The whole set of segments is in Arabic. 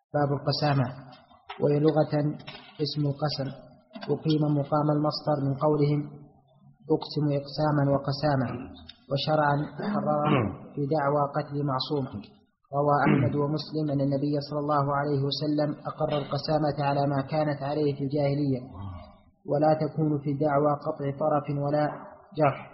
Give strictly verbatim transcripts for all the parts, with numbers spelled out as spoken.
باب القسامة. وهي لغة اسم القسم، أقيم مقام المصدر من قولهم أقسم إقساما وقسامة. وشرعا حرر في دعوى قتل معصوم. روى أحمد ومسلم أن النبي صلى الله عليه وسلم أقر القسامة على ما كانت عليه في الجاهلية، ولا تكون في الدعوى قطع طرف ولا جرح.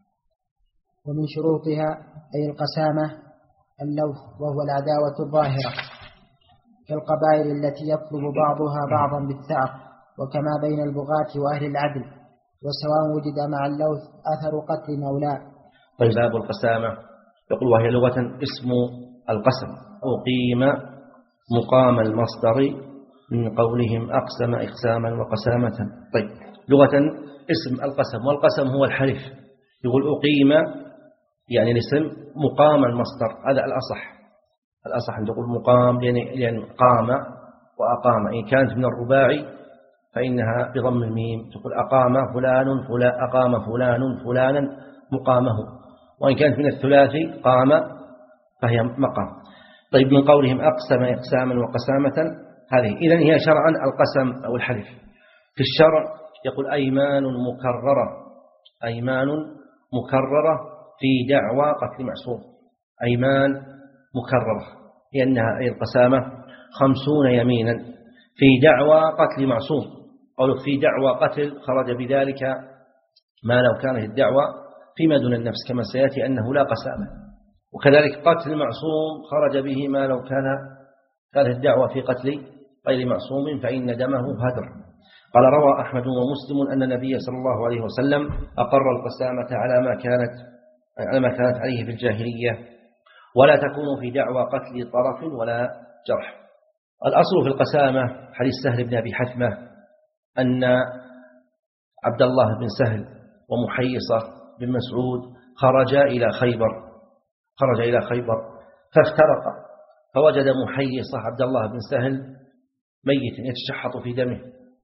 ومن شروطها أي القسامة اللوث، وهو العداوة الظاهرة كالقبائل التي يطلب بعضها بعضا بالثأر، وكما بين البغاة وأهل العدل، وسواء وجد مع اللوث أثر قتل أو لا. طيب باب القسامة يقول وهي لغة اسم القسم، أقيم مقام المصدر من قولهم أقسم إقساما وقسامة. طيب لغة اسم القسم، والقسم هو الحلف. يقول أقيم يعني الاسم مقام المصدر، هذا الأصح. الأصح أن تقول مقام يعني قام وأقام. إن كانت من الرباعي فإنها بضم الميم، تقول أقام فلان فلان أقام فلان فلانا مقامه. وإن كانت من الثلاثي قام فهي مقام. طيب من قولهم أقسم إقساما وقسامة، هذه إذن هي شرعا القسم أو الحلف. في الشرع يقول أيمان مكررة، أيمان مكررة في دعوى قتل معصوم. أيمان مكررة لأنها أي القسامة خمسون يمينا في دعوى قتل معصوم. قالوا في دعوى قتل خرج بذلك ما لو كانت الدعوة فيما دون النفس، كما سيأتي أنه لا قسامة. وكذلك قتل معصوم خرج به ما لو كان كانت الدعوة في قتل غير معصوم فإن دمه هدر. قال روى أحمد ومسلم أن النبي صلى الله عليه وسلم أقر القسامة على ما كانت على ما كانت عليه في الجاهلية، ولا تكون في دعوى قتل طرف ولا جرح. الأصل في القسامة حديث سهل بن أبي حثمة أن عبد الله بن سهل ومحيصة بن مسعود خرجا إلى خيبر خرج إلى خيبر فافترقا، فوجد محيصة عبد الله بن سهل ميت يتشحط في دمه،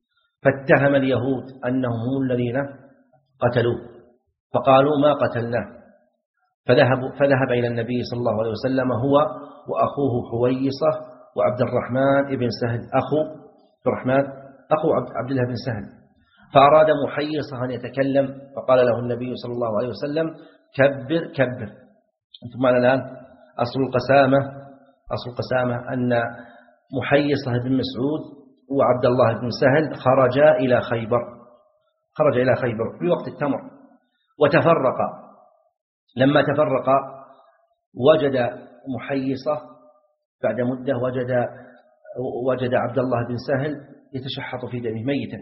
فاتهم اليهود أنهم هم الذين قتلوه، فقالوا ما قتلناه. فذهب, فذهب إلى النبي صلى الله عليه وسلم هو وأخوه حويصة وعبد الرحمن بن سهل أخو عبد الرحمن أخو عبد الله بن سهل، فأراد محيصة أن يتكلم، فقال له النبي صلى الله عليه وسلم كبر كبر. أنتم معنا الآن أصل القسامة أصل القسامة أن محيصة بن مسعود وعبد الله بن سهل خرجا إلى خيبر خرج إلى خيبر في وقت التمر، وتفرقا. لما تفرقا وجد محيصة بعد مدة وجد وجد عبد الله بن سهل يتشحط في دمه ميتا،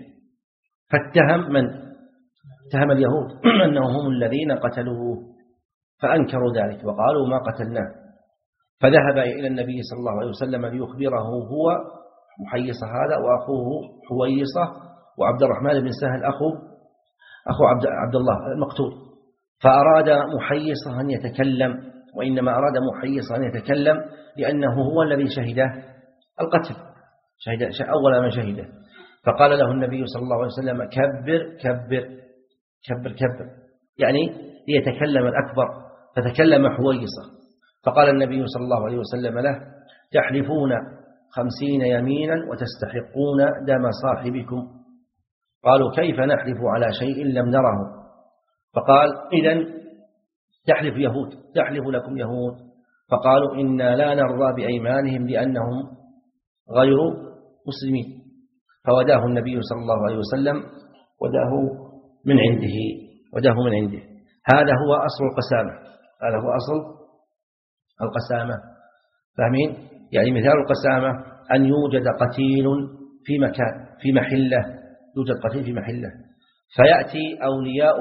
فاتهم من اتهم اليهود أنهم هم الذين قتلوه، فأنكروا ذلك وقالوا ما قتلناه. فذهب إلى النبي صلى الله عليه وسلم ليخبره هو محيصة هذا وأخوه حويصة وعبد الرحمن بن سهل أخو أخو عبد, عبد الله المقتول. فأراد محيصة أن يتكلم، وإنما أراد محيصة أن يتكلم لأنه هو الذي شهد القتل، شهد أول ما شهده. فقال له النبي صلى الله عليه وسلم كبر كبر كبر كبر، يعني ليتكلم الأكبر، فتكلم حويصة. فقال النبي صلى الله عليه وسلم له تحلفون خمسين يمينا وتستحقون دم صاحبكم. قالوا كيف نحلف على شيء لم نره؟ فقال إذن تحلف يهود تحلف لكم يهود. فقالوا إنا لا نرضى بأيمانهم لأنهم غير مسلمين. فوداه النبي صلى الله عليه وسلم وداه من عنده وداه من عنده هذا هو أصل القسامة هذا هو أصل القسامة. فاهمين؟ يعني مثال القسامة أن يوجد قتيل في مكان في محلة يوجد قتيل في محلة، فيأتي أولياء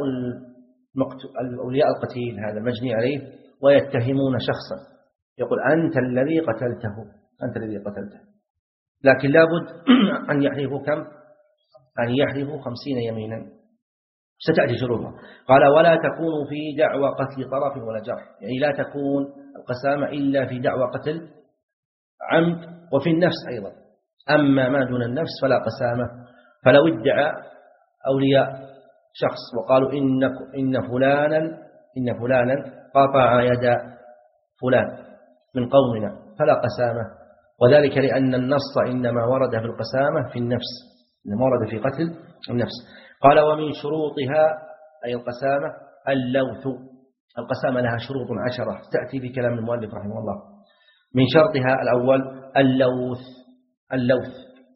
أولياء القتيل هذا المجني عليه ويتهمون شخصا، يقول أنت الذي قتلته أنت الذي قتلته لكن لابد أن يحلفوا كم؟ أن يحلفوا خمسين يمينا. ستأتي شروطها. قال ولا تكون في دعوى قتل طرف ولا جرح، يعني لا تكون القسامة إلا في دعوى قتل عمد وفي النفس أيضا. أما ما دون النفس فلا قسامة. فلو ادعى أولياء شخص وقالوا إن إن فلانا إن فلانا قطع يد فلان من قومنا فلا قسامة. وذلك لأن النص إنما ورد في القسامة في النفس، إنما ورد في قتل النفس. قال ومن شروطها أي القسامة اللوث. القسامة لها شروط عشرة تأتي في كلام المؤلف رحمه الله. من شرطها الأول اللوث، اللوث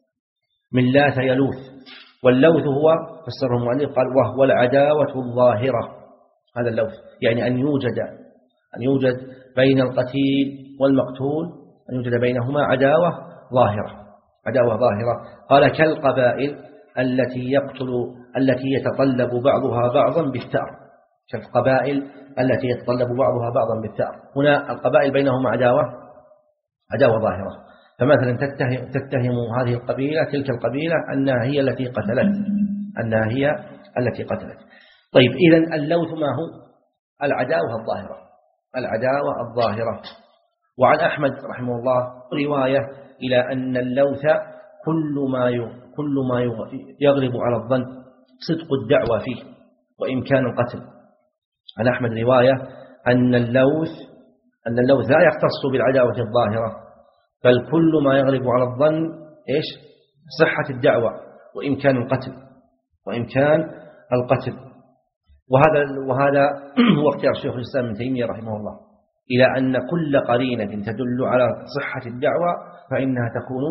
من لاث يلوث، واللوث هو فسره المؤلف قال وهو العداوة الظاهرة. هذا اللوث يعني أن يوجد أن يوجد بين القتيل والمقتول أن يوجد بينهما عداوة ظاهرة، عداوة ظاهرة. قال كالقبائل التي يقتل التي يتطلب بعضها بعضا بالثأر، كالقبائل التي يتطلب بعضها بعضا بالثأر. هنا القبائل بينهما عداوة عداوة ظاهرة، فمثلا تتهم, تتهم هذه القبيلة تلك القبيلة أنها هي التي قتلت أنها هي التي قتلت. طيب إذن اللوث ما هو؟ العداوة الظاهرة، العداوة الظاهرة. وعن أحمد رحمه الله رواية إلى أن اللوث كل ما كل ما يغلب على الظن صدق الدعوة فيه وإمكان القتل. عن أحمد رواية أن اللوث أن اللوث لا يختص بالعداوة الظاهرة، بل كل ما يغلب على الظن إيش؟ صحة الدعوة وإمكان القتل وإمكان القتل. وهذا وهذا هو اختيار شيخ الإسلام ابن تيمية رحمه الله، إلى أن كل قرينة تدل على صحة الدعوة فإنها تكون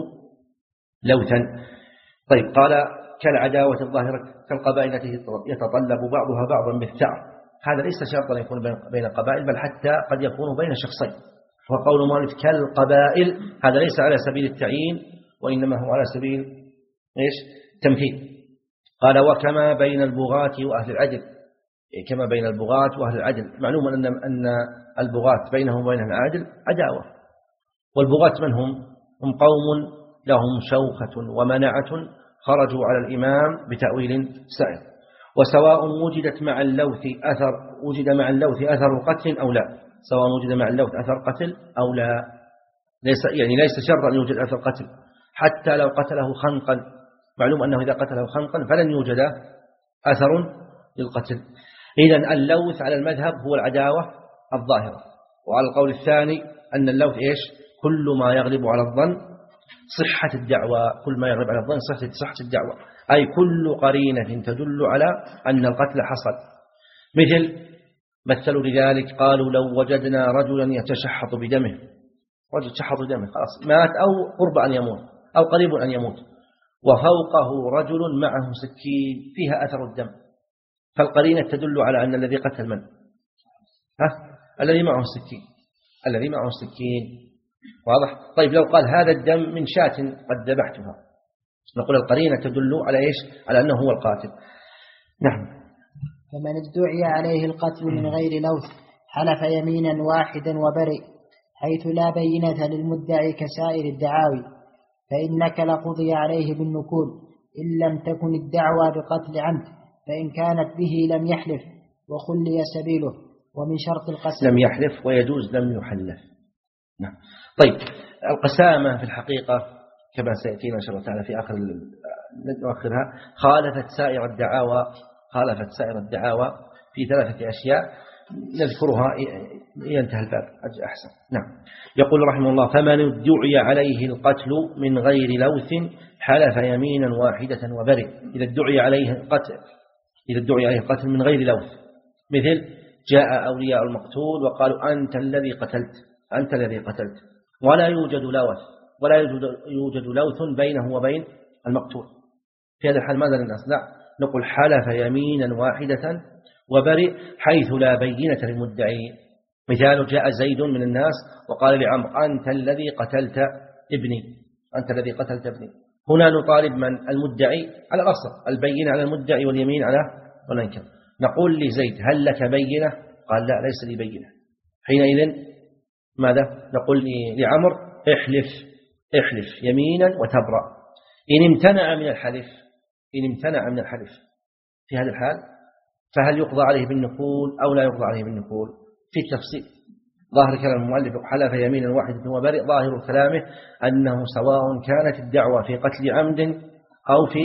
لوثا. طيب قال كالعداوة الظاهرة كالقبائل التي يتطلب بعضها بعضا بالثأر. هذا ليس شرطا يكون بين القبائل، بل حتى قد يكون بين شخصين. وقول المؤلف كالقبائل هذا ليس على سبيل التعيين، وإنما هو على سبيل إيش؟ تمثيل. قال وكما بين البغاة وأهل العدل، كما بين البغاة وأهل العدل. معلوم أن أن البغاة بينهم وبين العدل عداوة. والبغاة من هم؟ هم قوم لهم شوكة ومنعة خرجوا على الإمام بتأويل سائر، وسواء وجدت مع اللوث أثر وجد مع اللوث أثر قتل أو لا، سواء وجد مع اللوث أثر قتل أو لا. ليس يعني ليس شرط أن يوجد أثر قتل، حتى لو قتله خنقا. معلوم أنه إذا قتله خنقا فلن يوجد أثر للقتل. إذن اللوث على المذهب هو العداوة الظاهرة. وعلى القول الثاني أن اللوث إيش؟ كل ما يغلب على الظن صحة الدعوة، كل ما يغلب على الظن صحة صحة الدعوة، أي كل قرينة تدل على أن القتل حصل. مثل مثلوا لذلك قالوا لو وجدنا رجلا يتشحط بدمه، رجل تشحط بدمه خلاص مات أو قرب أن يموت أو قريب أن يموت، وفوقه رجل معه سكين فيها أثر الدم، فالقرينة تدل على أن الذي قتل من؟ ها؟ الذي معه السكين، الذي معه السكين. واضح؟ طيب لو قال هذا الدم من شاة قد ذبحتها، نقول القرينة تدل على إيش؟ على أنه هو القاتل. نعم. فمن ادعي عليه القتل من غير لوث حلف يمينا واحدا وبرئ، حيث لا بينة للمدعي كسائر الدعاوي، فإنك لقضي عليه بالنكول إن لم تكن الدعوى بقتل عمد، فإن كانت به لم يحلف وخلي سبيله. ومن شرط القسم لم يحلف ويجوز لم يحلف. نعم. طيب القسامة في الحقيقة كما سيأتينا إن شاء الله تعالى في آخر نؤخرها خالفت سائر الدعاوى خالفت سائر الدعاوى في ثلاثة أشياء نذكرها ينتهي الباب أحسن. نعم. يقول رحمه الله فمن ادعي عليه القتل من غير لوث حلف يمينا واحدة وبرئ. إذا ادعي عليه القتل إذا ادعي عليه القتل من غير لوث، مثل جاء أولياء المقتول وقالوا أنت الذي قتلت أنت الذي قتلت ولا يوجد لوث ولا يوجد, يوجد لوث بينه وبين المقتول، في هذا الحال ماذا للناس؟ لا، نقول حلف يمينا واحدة وبرئ حيث لا بينة للمدعي. مثال جاء زيد من الناس وقال لعمرو أنت الذي قتلت ابني أنت الذي قتلت ابني. هنا نطالب من المدعي على الأصل البينة على المدعي واليمين على والإنكار. نقول لزيد هل لك بينة؟ قال لا ليس لي بينة. حينئذ ماذا نقول لعمرو؟ احلف احلف يمينا وتبرأ. إن امتنع من الحلف إن امتنع من الحلف في هذا الحال فهل يقضى عليه بالنكول أو لا يقضى عليه بالنكول؟ في التفصيل. ظاهر كلام المؤلف حلف يمينا واحدة وبرئ، ظاهر كلامه أنه سواء كانت الدعوة في قتل عمد أو في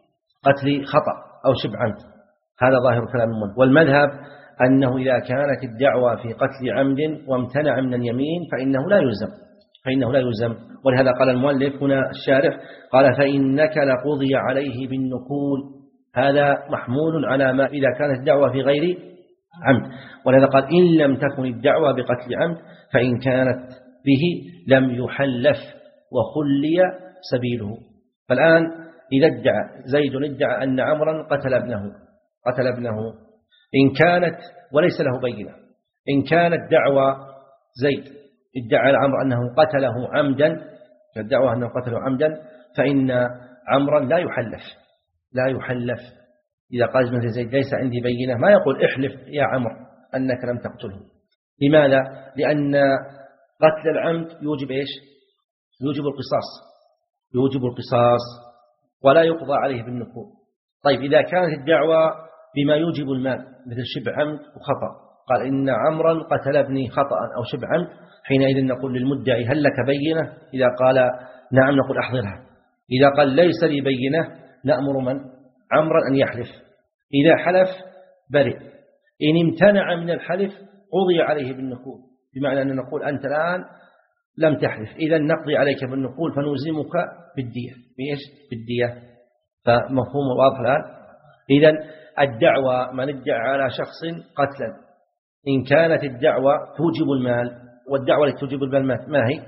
قتل خطأ أو شبه عمد، هذا ظاهر كلام المؤلف. والمذهب أنه إذا كانت الدعوة في قتل عمد وامتنع من اليمين فإنه لا يلزم فإنه لا يلزم. ولهذا قال المؤلف هنا الشارح قال فإنك لقضي عليه بالنكول، هذا محمول على ما إذا كانت الدعوة في غير عمد. ولهذا قال إن لم تكن الدعوة بقتل عمد فإن كانت به لم يحلف وخلي سبيله. فالآن إذا ادعى زيد ادعى أن عمرا قتل ابنه قتل ابنه إن كانت وليس له بينة، إن كانت دعوى زيد ادعى العمر أنه قتله عمدا، الدعوة أنه قتله عمدا، فإن عمرا لا يحلف لا يحلف إذا قال مثل زيد ليس عندي بينة ما يقول احلف يا عمر أنك لم تقتله. لماذا؟ لأن قتل العمد يوجب إيش؟ يوجب القصاص يوجب القصاص ولا يقضى عليه بالنكول. طيب إذا كانت الدعوة بما يوجب المال مثل شبه عمد وخطأ، قال إن عمرا قتل ابني خطأ أو شبه عمد، حينئذ نقول للمدعي هل لك بينة؟ إذا قال نعم نقول أحضرها. إذا قال ليس لي بينة نأمر من؟ عمرا أن يحلف. إذا حلف برئ، إن امتنع من الحلف قضي عليه بالنكول، بمعنى أن نقول أنت الآن لم تحلف إذا نقضي عليك بالنكول فنلزمك بالدية. بإيش؟ بالدية. فمفهوم واضح الآن؟ إذن الدعوة من ادعى على شخص قتلا إن كانت الدعوة توجب المال، والدعوة التي توجب المال ما هي؟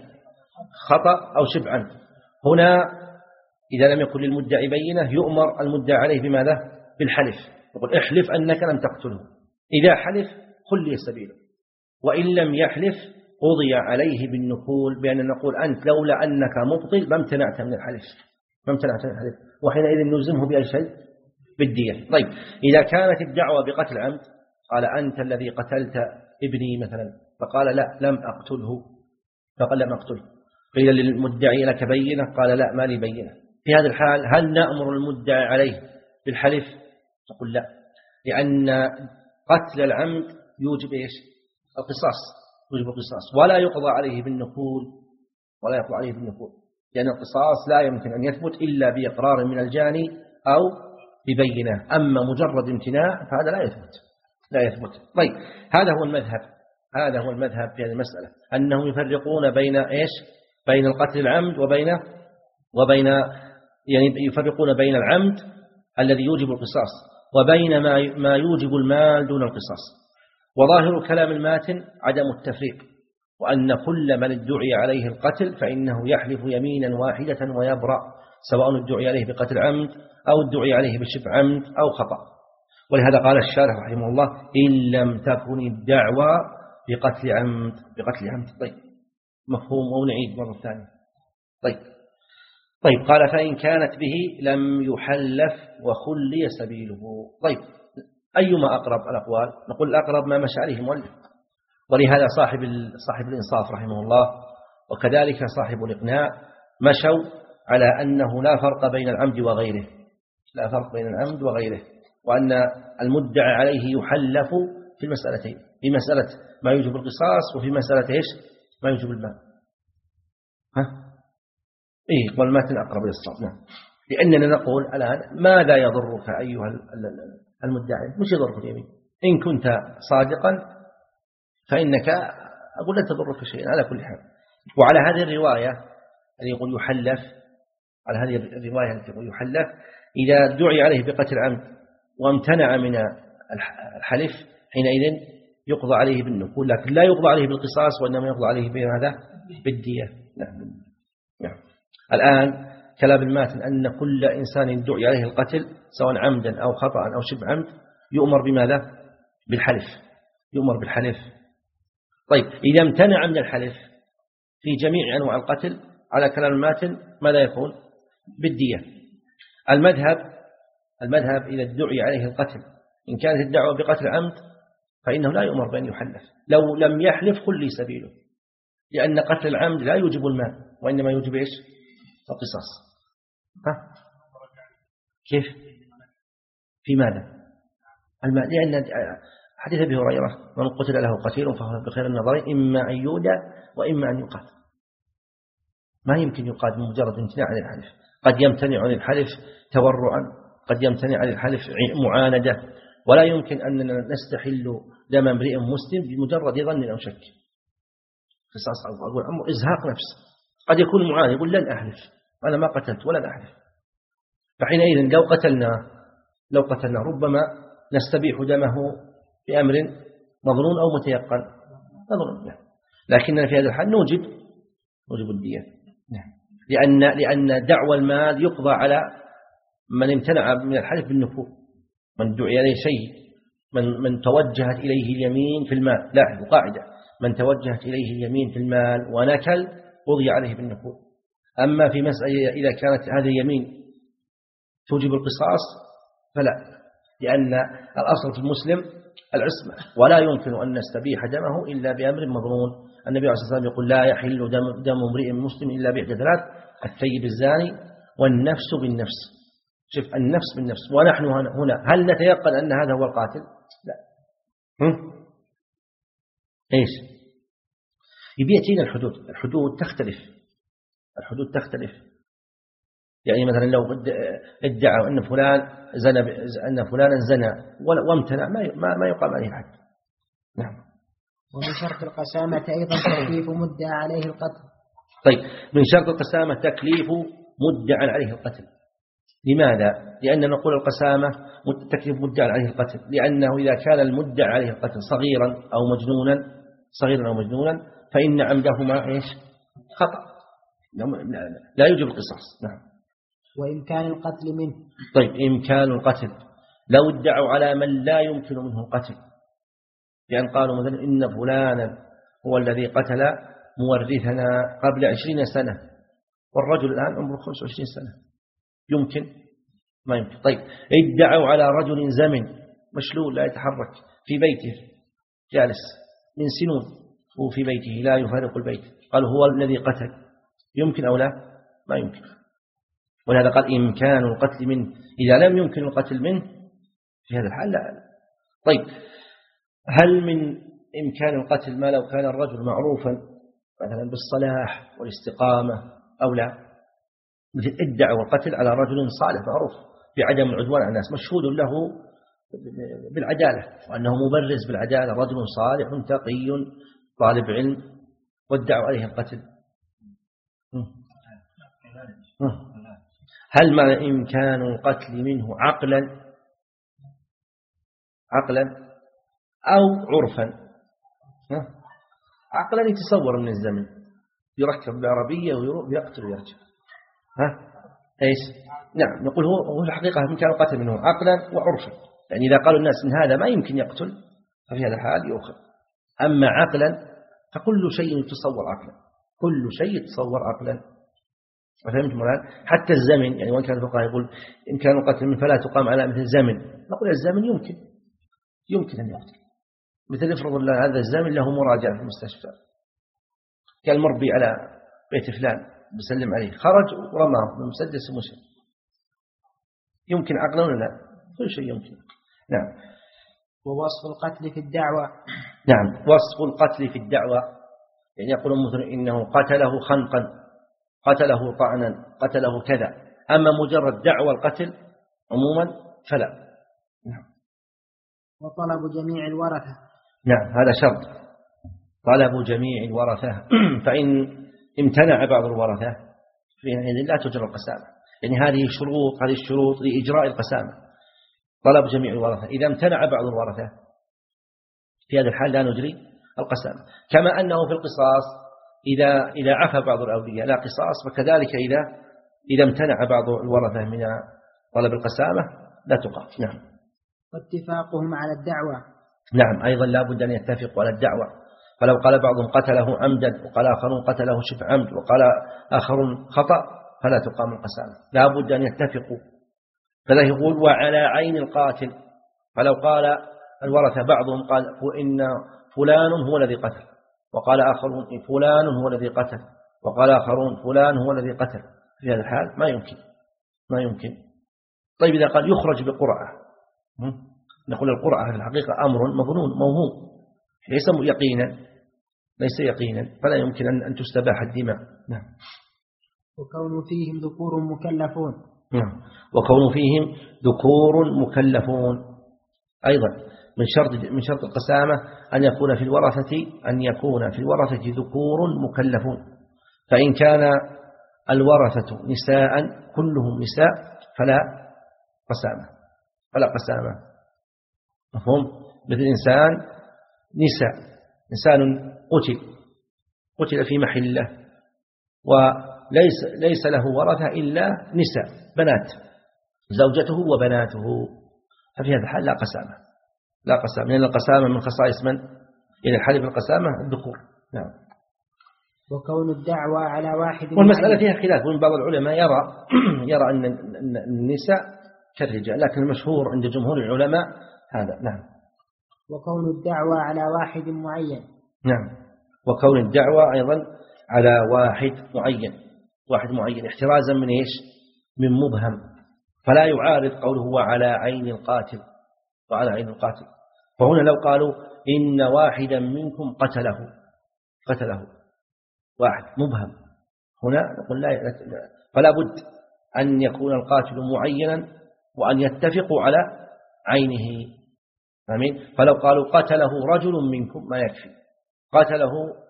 خطأ أو شبه عمد. هنا إذا لم يكن للمدعي بينة يؤمر المدعى عليه بماذا؟ بالحلف، يقول احلف أنك لم تقتله. إذا حلف خلي سبيله، وإن لم يحلف قضي عليه بالنكول، بأن نقول أنت لولا أنك مبطل ما امتنعت من الحلف ما امتنعت من الحلف وحينئذ نلزمه بأي شيء؟ بالدية. طيب إذا كانت الدعوة بقتل عمد، قال أنت الذي قتلت ابني مثلا، فقال لا لم أقتله، فقال لم أقتله، قيل للمدعي لك بينة؟ قال لا ما لي بينة. في هذا الحال هل نأمر المدعي عليه بالحلف؟ تقول لا، لأن قتل العمد يوجب إيش؟ القصاص يوجب القصاص ولا يقضى عليه بالنكول ولا يقضى عليه بالنكول لأن القصاص لا يمكن أن يثبت إلا بإقرار من الجاني أو ببينة. أما مجرد امتناع فهذا لا يثبت لا يثبت. طيب هذا هو المذهب هذا هو المذهب في هذه المسألة، أنهم يفرقون بين إيش؟ بين القتل العمد وبين وبين يعني يفرقون بين العمد الذي يوجب القصاص وبين ما ما يوجب المال دون القصاص. وظاهر كلام الماتن عدم التفريق، وأن كل من ادعي عليه القتل فإنه يحلف يمينا واحدة ويبرأ، سواء ادعي عليه بقتل عمد أو ادعي عليه بشبه عمد أو خطأ. ولهذا قال الشارح رحمه الله إن لم تكن الدعوة بقتل عمد بقتل عمد. طيب مفهوم؟ ونعيد مرة ثانية. طيب طيب قال فإن كانت به لم يحلف وخلي سبيله. طيب أيما أقرب الأقوال؟ نقول الأقرب ما مشى عليه المؤلف، ولهذا صاحب صاحب الإنصاف رحمه الله وكذلك صاحب الإقناع مشوا على أنه لا فرق بين العمد وغيره لا فرق بين العمد وغيره وأن المدعى عليه يحلف في المسألتين، في مسألة ما يوجب القصاص وفي مسألة إيش؟ ما يوجب المال. ها؟ إيه والماتن أقرب إلى الصواب. نعم، لأننا نقول الآن ماذا يضرك أيها المدعي؟ مش يضرك اليمين، إن كنت صادقا فإنك أقول لا تضرك شيئا على كل حال. وعلى هذه الرواية التي يقول يحلف على هذه الرواية التي يقول يحلف إذا دعي عليه بقتل عمد وامتنع من الحلف حينئذ يقضى عليه بالنكول، لكن لا يقضى عليه بالقصاص وإنما يقضى عليه بهذا بالدية. نعم. نعم. الآن كلام الماتن أن كل إنسان دعي عليه القتل سواء عمدا أو خطأ أو شبه عمد يؤمر بماذا؟ بالحلف يؤمر بالحلف. طيب إذا امتنع من الحلف في جميع أنواع القتل على كلام الماتن ماذا يكون؟ بالدية. المذهب المذهب إذا ادعي عليه القتل إن كانت الدعوة بقتل عمد فإنه لا يؤمر بأن يحلف، لو لم يحلف خلي سبيله، لأن قتل العمد لا يوجب المال وإنما يوجب إيش؟ القصاص. ها؟ كيف؟ في ماذا؟ المال، لأن حديث أبي هريرة من قتل له قتيل فهو بخير النظرين إما أن يودى وإما أن يقاتل. ما يمكن يقاتل مجرد امتناع عن الحلف، قد يمتنع عن الحلف تورعا، قد يمتنع عن الحلف معاندة، ولا يمكن أننا نستحل دم امرئ مسلم بمجرد ظن أو شك. قصاص أو أقول أمر إزهاق نفس. قد يكون معاند يقول لن أحلف أنا ما قتلت ولن أحلف، فحينئذ لو قتلنا لو قتلنا ربما نستبيح دمه بأمر مظنون أو متيقن مظنون، لكننا في هذا الحال نوجب نوجب الدية، لأن لأن دعوى المال يقضى على من امتنع من الحلف بالنفوذ، من دعي عليه شيء، من من توجهت إليه اليمين في المال. لاحظوا قاعدة: من توجهت إليه اليمين في المال ونكل قضي عليه بالنفوذ. أما في مسألة إذا كانت هذه اليمين توجب القصاص فلا، لأن الأصل في المسلم العصمة، ولا يمكن أن نستبيح دمه إلا بأمر مظنون. النبي عليه الصلاة والسلام يقول: لا يحل دم, دم امرئ مسلم إلا بإحدى ثلاث: الثيب الزاني والنفس بالنفس. شوف، النفس بالنفس. ونحن هنا هل نتيقن أن هذا هو القاتل؟ لا. هم؟ إيش يبيتين الحدود؟ الحدود تختلف الحدود تختلف يعني مثلا لو ادعوا أن فلان زنى أن فلانا زنى وامتنع ما ما يقام عليه حد. نعم. ومن شرط القسامة أيضا تكليف مدعى عليه القتل. طيب، من شرط القسامة تكليف مدعى عليه القتل. لماذا؟ لأن نقول القسامة تكليف مدعى عليه القتل، لأنه إذا كان المدعى عليه القتل صغيرا أو مجنونا صغيرا أو مجنونا فإن عمدهما إيش؟ خطأ، لا يوجب القصاص. نعم. وإمكان القتل منه. طيب، إمكان القتل لو ادعوا على من لا يمكن منه القتل، لأن قالوا مثلا إن فلانا هو الذي قتل مورثنا قبل عشرين سنة والرجل الآن عمره خمسة وعشرين سنة، يمكن؟ ما يمكن. طيب، ادعوا على رجل زمن مشلول لا يتحرك في بيته جالس من سنون هو في بيته لا يفارق البيت، قالوا هو الذي قتل، يمكن أو لا؟ ما يمكن. ولهذا قال إمكان القتل منه. إذا لم يمكن القتل منه في هذا الحال لا. طيب، هل من إمكان القتل ما لو كان الرجل معروفا مثلا بالصلاح والاستقامة أو لا؟ مثل ادعوا القتل على رجل صالح معروف بعدم العدوان على الناس، مشهود له بالعدالة وأنه مبرز بالعدالة، رجل صالح تقي طالب علم، وادعوا عليه القتل. هل ما إمكان القتل منه عقلا عقلا أو عرفا؟ عقلا يتصور من الزمن يركب بعربية ويقتل ويرجع، ها إيش؟ نعم، نقول هو هو الحقيقة إمكان القتل منه عقلا وعرفا، يعني إذا قالوا الناس إن هذا ما يمكن يقتل ففي هذا الحال يؤخذ. أما عقلا فكل شيء يتصور عقلا، كل شيء يتصور عقلا. فهمت مراد؟ حتى الزمن، يعني وان كان الفقهاء يقول إن كان القتل من فلا تقام على مثل الزمن، نقول الزمن يمكن يمكن أن يقتل. مثل افرض الله هذا الزمن له مراجعة في المستشفى، كان مربي على بيت فلان بسلم عليه، خرج ورماه بمسدس ومشي، يمكن عقلا ولا لا؟ كل شيء يمكن. نعم. ووصف القتل في الدعوة. نعم، وصف القتل في الدعوة، يعني يقول مثلا إنه قتله خنقا، قتله طعنا، قتله كذا. أما مجرد دعوى القتل عموما فلا. نعم. وطلب جميع الورثة. نعم، هذا شرط، طلب جميع الورثة. فإن امتنع بعض الورثة فإن لا تجرى القسامة، يعني هذه شروط هذه الشروط لإجراء القسامة. طلب جميع الورثة، إذا امتنع بعض الورثة في هذا الحال لا نجري القسامة. كما أنه في القصاص إذا إذا عفى بعض الأولياء لا قصاص، فكذلك إذا إذا امتنع بعض الورثة من طلب القسامة لا تقام. نعم. واتفاقهم على الدعوة. نعم، أيضا لا بد أن يتفقوا على الدعوة. فلو قال بعضهم قتله عمدا وقال آخرون قتله شبه عمد وقال آخرون خطأ فلا تقام القسامة، لا بد أن يتفقوا. فلا يقول وعلى عين القاتل، فلو قال الورثة بعضهم قال إن فلان هو الذي قتل، وقال آخرون فلان هو الذي قتل، وقال آخرون فلان هو الذي قتل، في هذا الحال ما يمكن ما يمكن. طيب، إذا قال يخرج بقرعة، نقول القرعة في الحقيقة أمر مظنون موهوم، ليس يقينا ليس يقينا فلا يمكن أن تستباح الدماء. نعم. وكون فيهم ذكور مكلفون. نعم، وكون فيهم ذكور مكلفون أيضا من شرط من شرط القسامة أن يكون في الورثة أن يكون في الورثة ذكور مكلفون، فإن كان الورثة نساء كلهم نساء فلا قسامة فلا قسامة مفهوم؟ مثل إنسان نساء إنسان قتل قتل في محله وليس ليس له ورثة إلا نساء بنات زوجته وبناته، ففي هذا الحال لا قسامة لا قسامة لأن القسامة من خصائص من؟ يعني الحالف القسامة الذكور. نعم. وكون الدعوى على واحد والمسألة فيها خلاف، ومن بعض العلماء يرى يرى أن النساء كالرجال، لكن المشهور عند جمهور العلماء هذا. نعم. وكون الدعوى على واحد معين. نعم. وكون الدعوى أيضا على واحد معين واحد معين احترازا من إيش؟ من مبهم، فلا يعارض قوله وعلى عين القاتل وعلى عين القاتل. فهنا لو قالوا إن واحدا منكم قتله قتله واحد مبهم، هنا نقول لا، فلا بد أن يكون القاتل معينا وأن يتفقوا على عينه. آمين. فلو قالوا قتله رجل منكم ما يكفي، قتله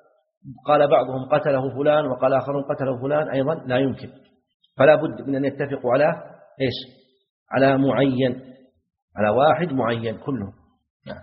قال بعضهم قتله فلان وقال آخرون قتله فلان أيضا لا يمكن، فلا بد من أن يتفقوا على إيش؟ على معين، على واحد معين كله. نعم.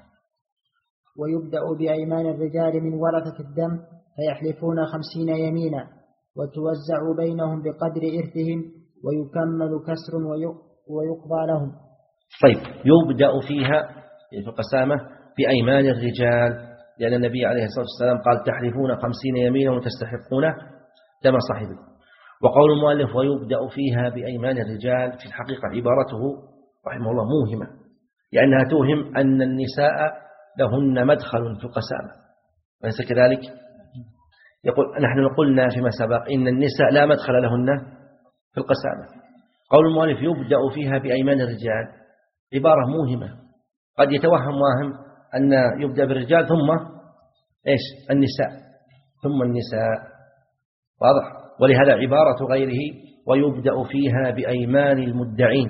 ويبدأ بأيمان الرجال من ورثة الدم فيحلفون خمسين يمينا وتوزع بينهم بقدر إرثهم ويكمل كسر ويقضى لهم. طيب، يبدأ فيها في القسامة بأيمان الرجال، لأن النبي عليه الصلاة والسلام قال تحلفون خمسين يمينا وتستحقون دم صاحبكم. وقول المؤلف ويبدأ فيها بأيمان الرجال في الحقيقة عبارته رحمه الله موهمة، لأنها توهم أن النساء لهن مدخل في القسامة، وليس كذلك. يقول نحن قلنا فيما سبق إن النساء لا مدخل لهن في القسامة. قول المؤلف يبدأ فيها بأيمان الرجال عبارة موهمة، قد يتوهم واهم أن يبدأ بالرجال ثم إيش؟ النساء ثم النساء، واضح؟ ولهذا عبارة غيره ويبدأ فيها بأيمان المدعين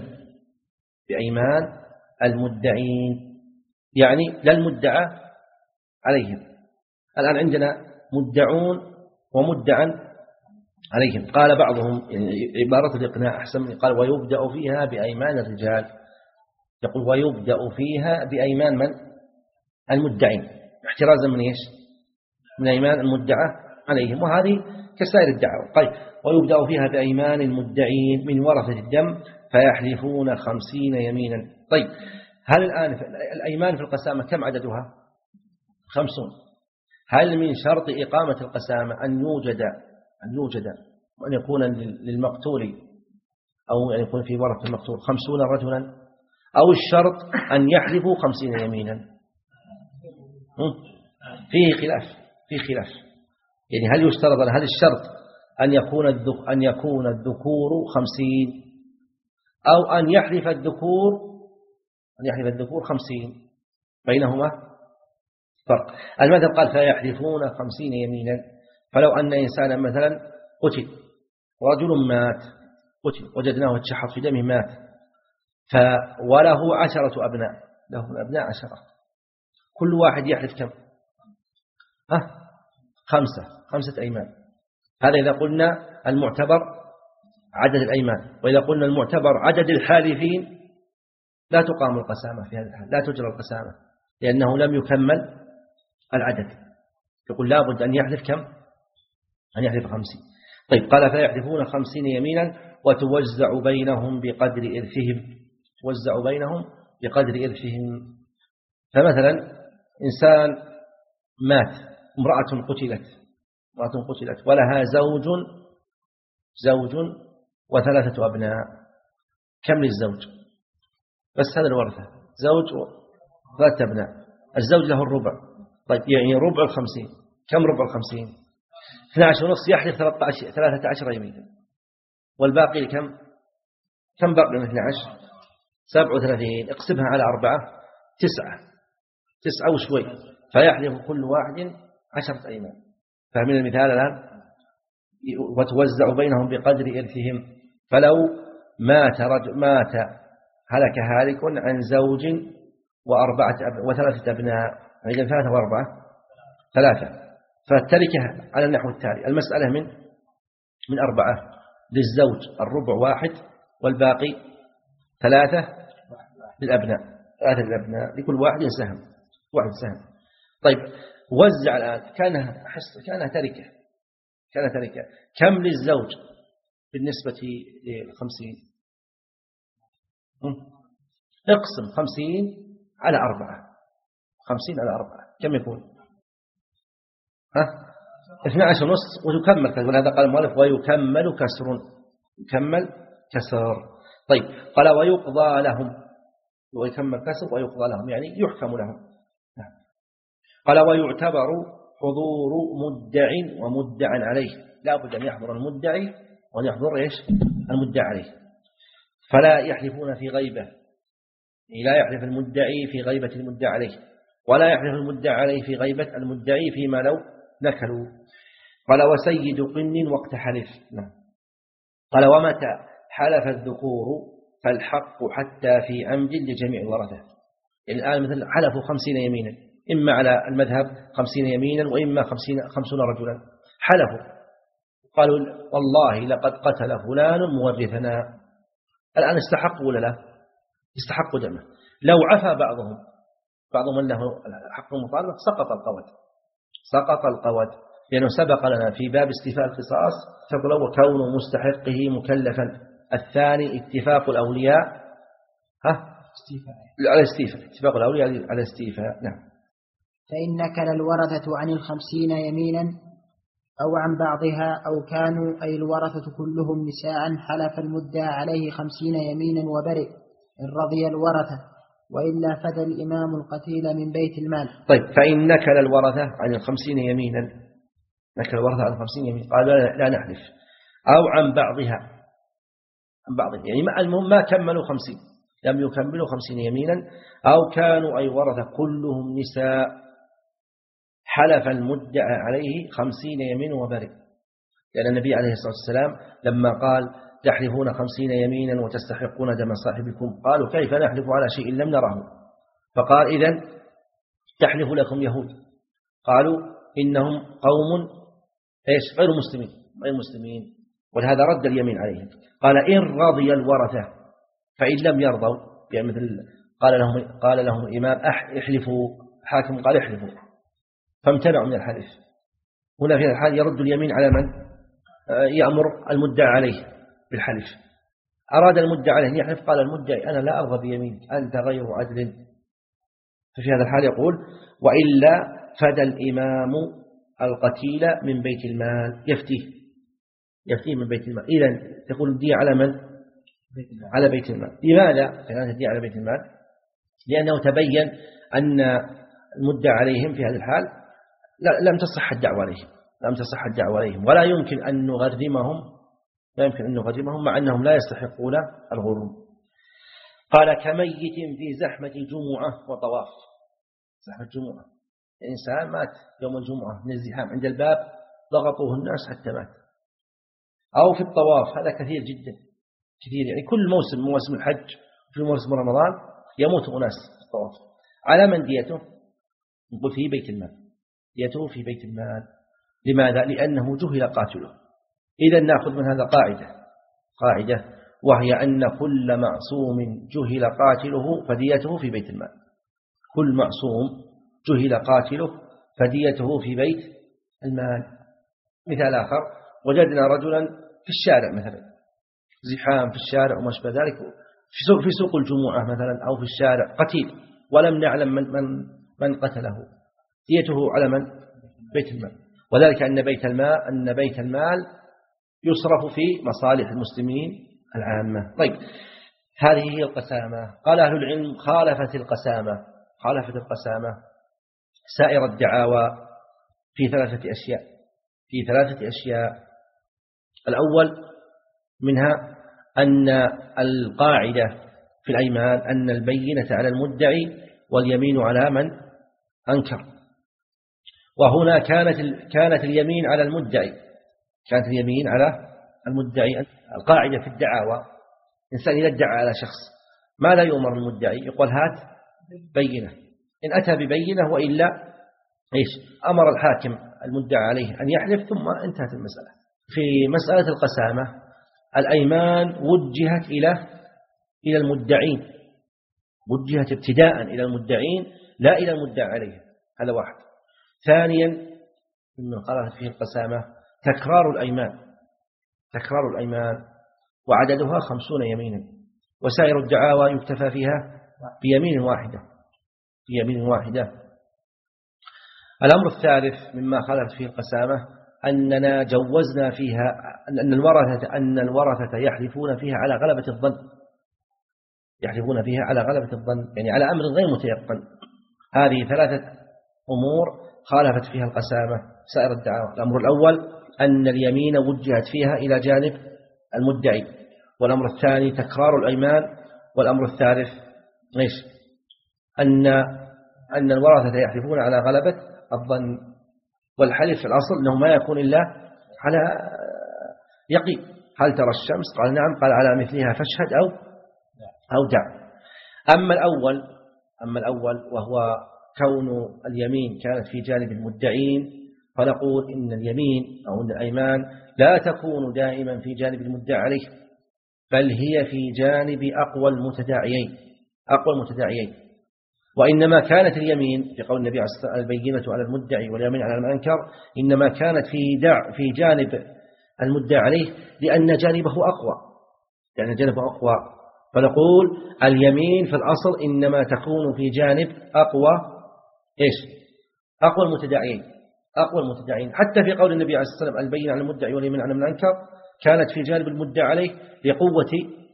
بأيمان المدعين، يعني لا المدعى عليهم. الآن عندنا مدعون ومدعى عليهم، قال بعضهم يعني عبارة الإقناع أحسن، قال ويبدأ فيها بأيمان الرجال، يقول ويبدأ فيها بأيمان من؟ المدعين، احترازا من إيش؟ من أيمان المدعى عليهم، وهذه كسائر الدعوة. طيب، ويبدأ فيها بأيمان المدعين من ورثة الدم فيحلفون خمسين يمينا. طيب، هل الآن الأيمان في القسامة كم عددها؟ خمسون. هل من شرط إقامة القسامة أن يوجد أن يوجد وأن يكون للمقتول أو أن يكون في ورثة المقتول خمسون رجلا، أو الشرط أن يحلفوا خمسين يمينا؟ فيه خلاف فيه خلاف يعني هل يشترط هل الشرط أن يكون الذك أن يكون الذكور خمسين، أو أن يحلف الذكور أن يحلف الذكور خمسين؟ بينهما فرق. المذهب قال فيحلفون خمسين يمينا، فلو أن إنسانا مثلا قتل ورجل مات قتل وجدناه يتشحط في دمه مات، وله عشرة أبناء له الأبناء عشرة، كل واحد يحلف كم؟ ها؟ خمسة خمسة أيمان. هذا إذا قلنا المعتبر عدد الأيمان، وإذا قلنا المعتبر عدد الحالفين لا تقام القسامة في هذا الحال، لا تجرى القسامة لأنه لم يكمل العدد. يقول لابد أن يحلف كم؟ أن يحلف خمسين. طيب، قال فيحلفون خمسين يمينا وتوزع بينهم بقدر إرثهم توزع بينهم بقدر إرثهم. فمثلا إنسان مات، امرأة قتلت امرأة قتلت ولها زوج زوج وثلاثة أبناء، كم للزوج؟ بس هذا الورثة، زوج وثلاثة أبناء، الزوج له الربع. طيب، يعني ربع الخمسين، كم ربع الخمسين؟ اثني عشر ونص، يحلف ثلاثة عشر يمينا، والباقي كم؟ كم باقي من اثني عشر؟ سبع وثلاثين، اقسمها على أربعة، تسعة تسعة وشوي، فيحلف كل واحد عشرة أيمان. فمن المثال الآن وتوزع بينهم بقدر إرثهم. فلو مات رجل مات هلك هالك عن زوج وأربعة أب... وثلاثة أبناء، إذن ثلاثة وأربعة ثلاثة. فالتركة على النحو التالي: المسألة من من أربعة، للزوج الربع واحد، والباقي ثلاثة للأبناء، ثلاثة للأبناء، لكل واحد سهم، واحد سهم. طيب وزع الآن، كان حصة، كان تركة، كان تركة، كم للزوج بالنسبة للخمسين؟ اقسم خمسين على أربعة، خمسين على أربعة كم يكون؟ ها؟ اثنى عشر ونصف، وتكمل كسر، ولهذا قال المؤلف ويكمل كسر، يكمل كسر. طيب قال ويقضى لهم، ويكمل كسر ويقضى لهم يعني يحكم لهم. قال ويعتبر حضور مدع ومدع عليه، لا بد أن يحضر المدعي وأن يحضر إيش المدعى عليه، فلا يحلفون في غيبة، لا يحلف المدعي في غيبة المدعى عليه، ولا يحلف المدعى عليه في غيبة المدعي فيما لو نكلوا. قال وسيد قن وقت حلف. قال ومتى حلف الذكور فالحق حتى في عمد لجميع الورثة. يعني الآن مثل حلفوا خمسين يمينا، إما على المذهب خمسين يمينا، وإما خمسين خمسون رجلا حلفوا قالوا والله لقد قتل فلان مورثنا، الآن استحقوا ولا لا؟ استحقوا دمه. لو عفى بعضهم بعضهم أنه حق المطالبة سقط القود، سقط القود، لأنه سبق لنا في باب استيفاء القصاص فقال وكون مستحقه مكلفا. الثاني اتفاق الأولياء ها استيفاء على استيفاء، اتفاق الأولياء على استيفاء. نعم. فإن نكل الورثة عن الخمسين يمينا أو عن بعضها أو كانوا أي الورثة كلهم نساء حلف المدعى عليه خمسين يمينا وبرئ إن رضي الورثة، وإلا فدى الإمام القتيل من بيت المال. طيب فإن نكل الورثة عن الخمسين يمينا، نكل الورثة عن الخمسين يمين، قال لا نحلف، أو عن بعضها، عن بعضها يعني المهم ما كملوا خمسين، لم يكملوا خمسين يمينا، أو كانوا أي ورثة كلهم نساء حلف المدعى عليه خمسين يمين وبرئ، لأن النبي عليه الصلاة والسلام لما قال تحلفون خمسين يمينا وتستحقون دم صاحبكم، قالوا كيف نحلف على شيء لم نره؟ فقال إذن تحلف لكم يهود، قالوا إنهم قوم إيش غير مسلمين، غير مسلمين، ولهذا رد اليمين عليهم. قال إن رضي الورثة، فإن لم يرضوا يعني مثل قال لهم قال لهم الإمام احلفوا، حاكم قال احلفوا فامتنعوا من الحلف. هنا في الحال يرد اليمين على من يأمر المدعى عليه بالحلف. أراد المدعى عليه أن يحلف، قال المدعي أنا لا أرضى بيمينك أنت غير عدل، ففي هذا الحال يقول وإلا فدى الإمام القتيل من بيت المال، يفتيه يفتيه من بيت المال. إذن تقول الدية على من؟ على بيت المال. لماذا كانت الدية على بيت المال؟ لأنه تبين أن المدعى عليهم في هذا الحال لم تصح الدعوة عليهم، لم تصح الدعوة عليهم، ولا يمكن أن نغرمهم، لا يمكن أن نغرمهم مع أنهم لا يستحقون الغرم. قال كميت في زحمة جمعة وطواف. زحمة جمعة الإنسان مات يوم الجمعة من الزحام عند الباب ضغطوه الناس حتى مات، أو في الطواف، هذا كثير جدا كثير، يعني كل موسم موسم الحج في موسم رمضان يموت أناس في الطواف. على من ديته؟ نقول في بيت المال، ديته في بيت المال. لماذا؟ لأنه جهل قاتله. إذا نأخذ من هذا قاعدة قاعدة وهي أن كل معصوم جهل قاتله فديته في بيت المال. كل معصوم جهل قاتله فديته في بيت المال. مثال آخر، وجدنا رجلا في الشارع مثلا، زحام في الشارع وما شابه ذلك، في سوق في سوق الجمعة مثلا أو في الشارع قتيل، ولم نعلم من من من قتله، ديته على من؟ بيت المال. وذلك أن بيت المال أن بيت المال يصرف في مصالح المسلمين العامة. طيب هذه هي القسامة. قال أهل العلم خالفت القسامة خالفت القسامة سائر الدعاوى في ثلاثة أشياء في ثلاثة أشياء. الأول منها أن القاعدة في الأيمان أن البينة على المدعي واليمين على من أنكر، وهنا كانت كانت اليمين على المدعي كانت اليمين على المدعي. القاعدة في الدعاوى، إنسان إذا ادعى على شخص ما لا يؤمر المدعي يقول هات بينة، إن أتى ببينة، وإلا إيش أمر الحاكم المدعى عليه أن يحلف ثم انتهت المسألة. في مسألة القسامة الأيمان وجهت إلى إلى المدعين، وجهت ابتداء إلى المدعين لا إلى المدعى عليه، هذا واحد. ثانيا مما قالت فيه القسامة تكرار الأيمان، تكرار الأيمان وعددها خمسون يمينا، وسائر الدعاوى يكتفى فيها بيمين واحدة، بيمين واحدة. الأمر الثالث مما خالفت فيه القسامة أننا جوزنا فيها أن الورثة أن الورثة يحلفون فيها على غلبة الظن، يحلفون فيها على غلبة الظن، يعني على أمر غير متيقن. هذه ثلاثة أمور خالفت فيها القسامة سائر الدعاوى. الأمر الأول أن اليمين وجهت فيها إلى جانب المدعي، والأمر الثاني تكرار الأيمان، والأمر الثالث ليش أن أن الورثة يحلفون على غلبة الظن. والحلف في الأصل أنه ما يكون إلا على يقين. هل ترى الشمس؟ قال نعم. قال على مثلها فاشهد أو أو دع. أما الأول أما الأول وهو كون اليمين كانت في جانب المدعين، فنقول إن اليمين أو إن الأيمان لا تكون دائما في جانب المدعى عليه، بل هي في جانب أقوى المتداعيين، أقوى المتداعيين. وإنما كانت اليمين في قول النبي عليه الصلاة والسلام البينة على المدعي واليمين على المنكر، إنما كانت في دع في جانب المدعى عليه لأن جانبه أقوى، لأن جانبه أقوى. فنقول اليمين في الأصل إنما تكون في جانب أقوى إيش أقوى المتداعيين، أقوى المتداعيين. حتى في قول النبي عليه الصلاة والسلام البينة على المدعي واليمين على المنكر كانت في جانب المدعى عليه لقوة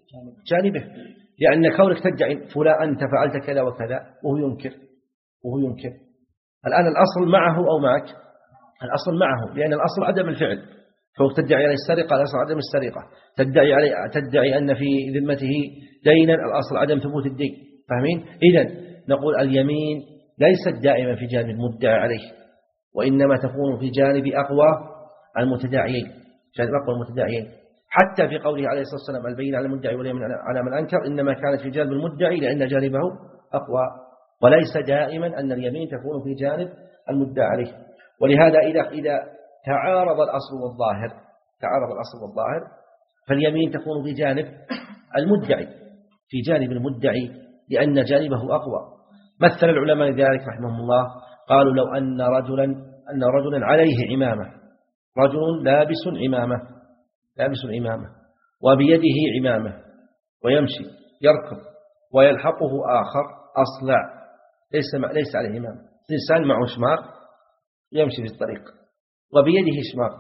جانبه، لأن كونك تدعي فلان أنت فعلت كذا وكذا وهو ينكر وهو ينكر الآن الأصل معه أو معك؟ الأصل معه، لأن الأصل عدم الفعل. فهو تدعي عليه السرقة، الأصل عدم السرقة. تدعي عليه تدعي أن في ذمته دينا، الأصل عدم ثبوت الدين. فاهمين؟ إذن نقول اليمين ليست دائما في جانب المدعى عليه، وإنما تكون في جانب أقوى المتداعيين، جانب أقوى المتداعيين. حتى في قوله عليه الصلاة والسلام البين على المدعي واليمين على من أنكر، إنما كانت في جانب المدعي لأن جانبه أقوى، وليس دائما أن اليمين تكون في جانب المدعى عليه. ولهذا إذا إذا تعارض الأصل والظاهر تعارض الأصل والظاهر فاليمين تكون في جانب المدعي، في جانب المدعي لأن جانبه أقوى. مثل العلماء ذلك رحمهم الله، قالوا لو أن رجلا أن رجلا عليه عمامة، رجل لابس عمامة لابس عمامة وبيده عمامة ويمشي يركض ويلحقه آخر أصلع ليس ليس عليه عمامة، إنسان معه شماغ يمشي في الطريق وبيده شماغ،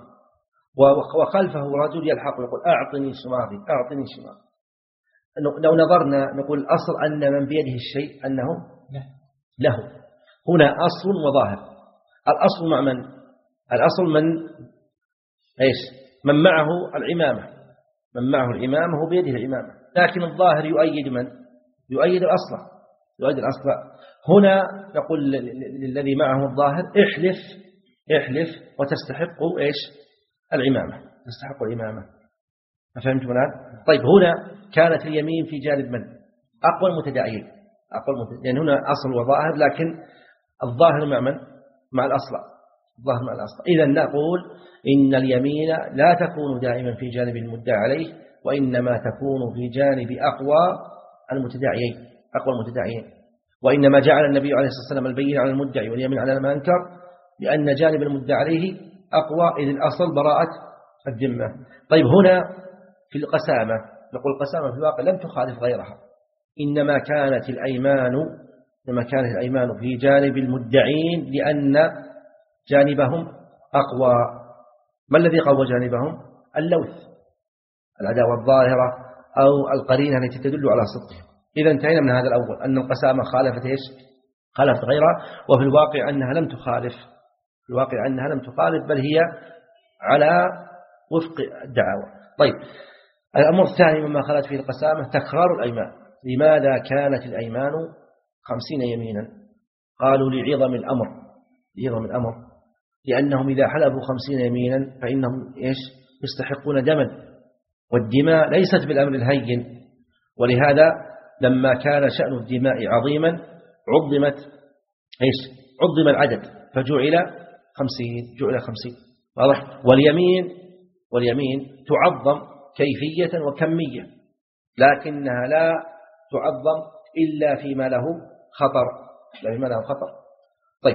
وخلفه رجل يلحق يقول أعطني شماغي أعطني شماغي. لو نظرنا نقول الأصل أن من بيده الشيء أنه له. هنا أصل وظاهر. الأصل مع من؟ الأصل من إيش؟ من معه العمامة، من معه العمامة هو بيده العمامة، لكن الظاهر يؤيد من؟ يؤيد الأصل، يؤيد الأصل. هنا نقول للذي معه الظاهر احلف احلف وتستحق إيش؟ العمامة، تستحق العمامة. فهمت الآن؟ طيب هنا كانت اليمين في جانب من؟ أقوى المتداعيين، أقوى المتداعيين، لأن هنا أصل وظاهر، لكن الظاهر مع من؟ مع الأصل، الظاهر مع الأصل. إذا نقول إن اليمين لا تكون دائما في جانب المدعى عليه، وإنما تكون في جانب أقوى المتداعيين، أقوى المتداعيين. وإنما جعل النبي عليه الصلاة والسلام البين على المدعي واليمين على المنكر لأن جانب المدعى عليه أقوى، إذ الأصل براءة الذمة. طيب هنا في القسامة نقول القسامة في الواقع لم تخالف غيرها، إنما كانت الأيمان إنما كانت الأيمان في جانب المدعين لأن جانبهم أقوى. ما الذي قوى جانبهم؟ اللوث، العداوة الظاهرة أو القرينة التي تدل على صدقه. إذا انتهينا من هذا الأول أن القسامة خالفت إيش؟ خالفت غيرها، وفي الواقع أنها لم تخالف، في الواقع أنها لم تخالف بل هي على وفق الدعاوى. طيب الأمر الثاني مما خالت فيه القسامة تكرار الأيمان. لماذا كانت الأيمان خمسين يمينا؟ قالوا لعظم الأمر، لعظم الأمر، لأنهم إذا حلفوا خمسين يمينا فإنهم إيش؟ يستحقون دما، والدماء ليست بالأمر الهين. ولهذا لما كان شأن الدماء عظيما عظمت إيش عظم العدد فجعل خمسين جعل خمسين واضح. واليمين واليمين تعظم كيفية وكمية لكنها لا تعظم إلا فيما له خطر لا فيما له خطر. طيب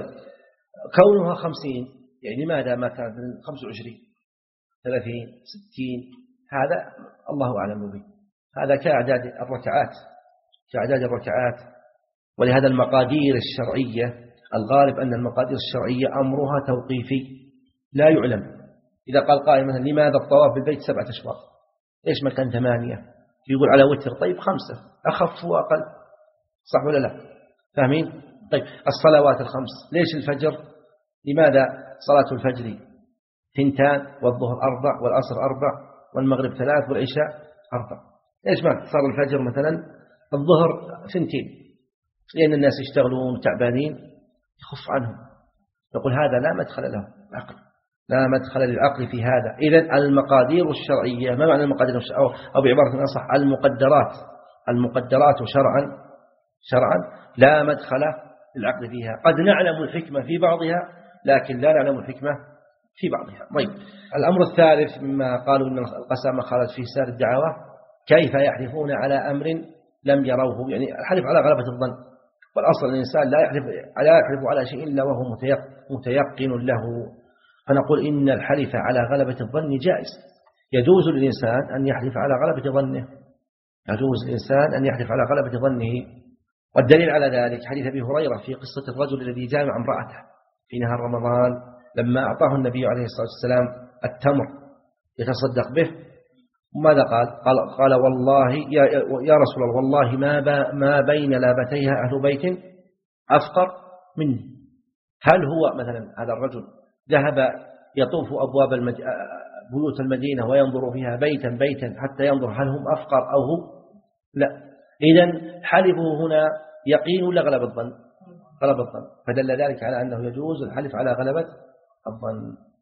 كونها خمسين يعني لماذا ما كانت خمس وعشرين ثلاثين ستين هذا الله أعلم به. هذا كأعداد الركعات كأعداد الركعات. ولهذا المقادير الشرعية الغالب أن المقادير الشرعية أمرها توقيفي لا يعلم. إذا قال قائل مثلا لماذا الطواف بالبيت سبعة أشواط إيش ما كان ثمانية يقول على وتر طيب خمسة أخف وأقل صح ولا لا فاهمين. طيب الصلوات الخمس ليش الفجر لماذا صلاة الفجر ثنتان والظهر أربع والعصر أربع والمغرب ثلاث والعشاء أربع إيش ما صار الفجر مثلا الظهر ثنتين لأن الناس يشتغلون تعبانين يخف عنهم. نقول هذا لا مدخل له العقل لا مدخل للعقل في هذا. إذن المقادير الشرعية ما معنى المقادير الشرعية أو, أو بعبارة أصح المقدرات المقدرات شرعا شرعا لا مدخل للعقل فيها. قد نعلم الحكمة في بعضها لكن لا نعلم الحكمة في بعضها. طيب الأمر الثالث مما قالوا أن القسامة خرج في سائر الدعوة كيف يحلفون على أمر لم يروه يعني الحلف على غلبة الظن. والأصل الإنسان لا يحلف لا يحلف على شيء إلا وهو متيقن له. فنقول إن الحلف على غلبة الظن جائز. يجوز للإنسان أن يحلف على غلبة ظنه يجوز للإنسان أن يحلف على غلبة ظنه. والدليل على ذلك حديث أبي هريرة في قصة الرجل الذي جامع امرأته في نهار رمضان لما أعطاه النبي عليه الصلاة والسلام التمر يتصدق به. ماذا قال؟ قال, قال والله يا, يا رسول الله والله ما, ما بين لابتيها أهل بيت أفقر مني. هل هو مثلا هذا الرجل ذهب يطوف أبواب المد... بيوت المدينة وينظر فيها بيتا بيتا حتى ينظر هل هم أفقر أو هو لا. إذن حلفه هنا يقين ولا غلبة الظن؟ غلبة الظن. فدل ذلك على أنه يجوز الحلف على غلبة الظن.